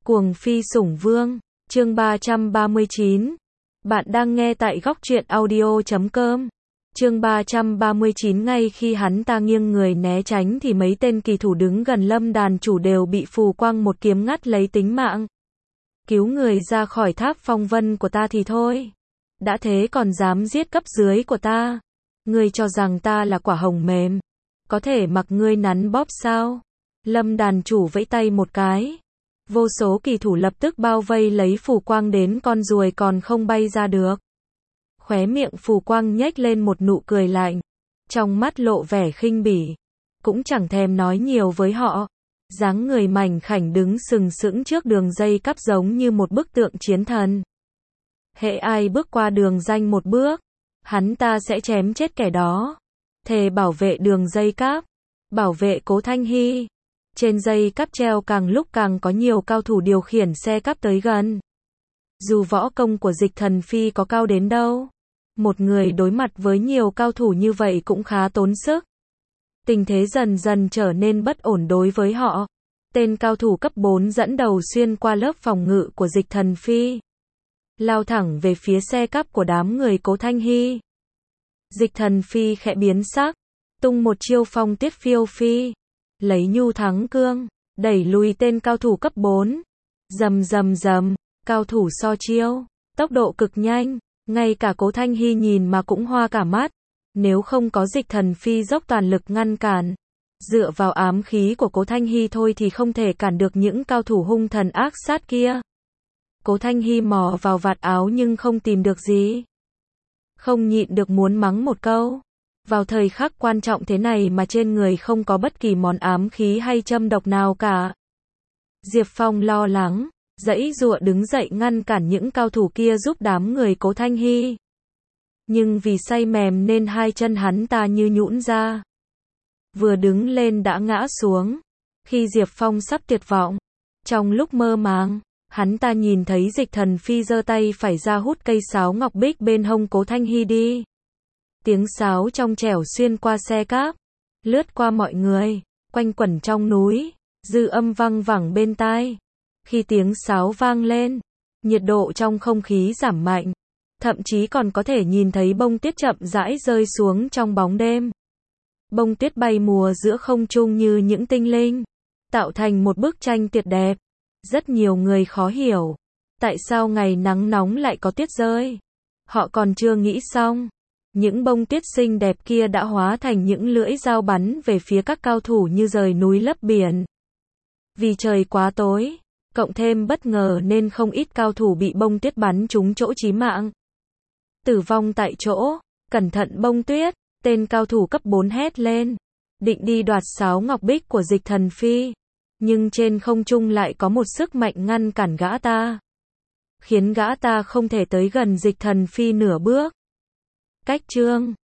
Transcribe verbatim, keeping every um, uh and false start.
Cuồng phi sủng vương, chương ba trăm ba mươi chín. Bạn đang nghe tại góc truyện audio chấm com. Chương ba trăm ba mươi chín. Ngay khi hắn ta nghiêng người né tránh thì mấy tên kỳ thủ đứng gần Lâm đàn chủ đều bị phù quang một kiếm ngắt lấy tính mạng. Cứu người ra khỏi tháp phong vân của ta thì thôi. Đã thế còn dám giết cấp dưới của ta. Ngươi cho rằng ta là quả hồng mềm. Có thể mặc ngươi nắn bóp sao? Lâm đàn chủ vẫy tay một cái. Vô số kỳ thủ lập tức bao vây lấy phù quang đến con ruồi còn không bay ra được. Khóe miệng phù quang nhếch lên một nụ cười lạnh. Trong mắt lộ vẻ khinh bỉ. Cũng chẳng thèm nói nhiều với họ. Dáng người mảnh khảnh đứng sừng sững trước đường dây cáp giống như một bức tượng chiến thần. Hễ ai bước qua đường ranh một bước, hắn ta sẽ chém chết kẻ đó. Thề bảo vệ đường dây cáp, bảo vệ Cố Thanh Hy. Trên dây cáp treo càng lúc càng có nhiều cao thủ điều khiển xe cáp tới gần. Dù võ công của Dịch Thần Phi có cao đến đâu, một người đối mặt với nhiều cao thủ như vậy cũng khá tốn sức. Tình thế dần dần trở nên bất ổn đối với họ. Tên cao thủ cấp bốn dẫn đầu xuyên qua lớp phòng ngự của Dịch Thần Phi, lao thẳng về phía xe cáp của đám người Cố Thanh Hy. Dịch Thần Phi khẽ biến sắc, tung một chiêu phong tiết phiêu phi, lấy nhu thắng cương, đẩy lùi tên cao thủ cấp bốn. Rầm rầm rầm, cao thủ so chiêu, tốc độ cực nhanh, ngay cả Cố Thanh Hy nhìn mà cũng hoa cả mắt. Nếu không có Dịch Thần Phi dốc toàn lực ngăn cản, dựa vào ám khí của Cố Thanh Hy thôi thì không thể cản được những cao thủ hung thần ác sát kia. Cố Thanh Hy mò vào vạt áo nhưng không tìm được gì. Không nhịn được muốn mắng một câu. Vào thời khắc quan trọng thế này mà trên người không có bất kỳ món ám khí hay châm độc nào cả. Diệp Phong lo lắng, giãy giụa đứng dậy ngăn cản những cao thủ kia giúp đám người Cố Thanh Hy. Nhưng vì say mềm nên hai chân hắn ta như nhũn ra. Vừa đứng lên đã ngã xuống. Khi Diệp Phong sắp tuyệt vọng, trong lúc mơ màng, hắn ta nhìn thấy Dịch Thần Phi giơ tay phải ra hút cây sáo ngọc bích bên hông Cố Thanh Hy đi. Tiếng sáo trong trẻo xuyên qua xe cáp, lướt qua mọi người, quanh quẩn trong núi, dư âm vang vẳng bên tai. Khi tiếng sáo vang lên, nhiệt độ trong không khí giảm mạnh, thậm chí còn có thể nhìn thấy bông tuyết chậm rãi rơi xuống trong bóng đêm. Bông tuyết bay mùa giữa không trung như những tinh linh, tạo thành một bức tranh tuyệt đẹp. Rất nhiều người khó hiểu, tại sao ngày nắng nóng lại có tuyết rơi. Họ còn chưa nghĩ xong, những bông tuyết xinh đẹp kia đã hóa thành những lưỡi dao bắn về phía các cao thủ như rời núi lấp biển. Vì trời quá tối, cộng thêm bất ngờ nên không ít cao thủ bị bông tuyết bắn trúng chỗ chí mạng. Tử vong tại chỗ, cẩn thận bông tuyết, tên cao thủ cấp bốn hét lên, định đi đoạt sáo ngọc bích của Dịch Thần Phi. Nhưng trên không trung lại có một sức mạnh ngăn cản gã ta, khiến gã ta không thể tới gần Dịch Thần Phi nửa bước. Cách chương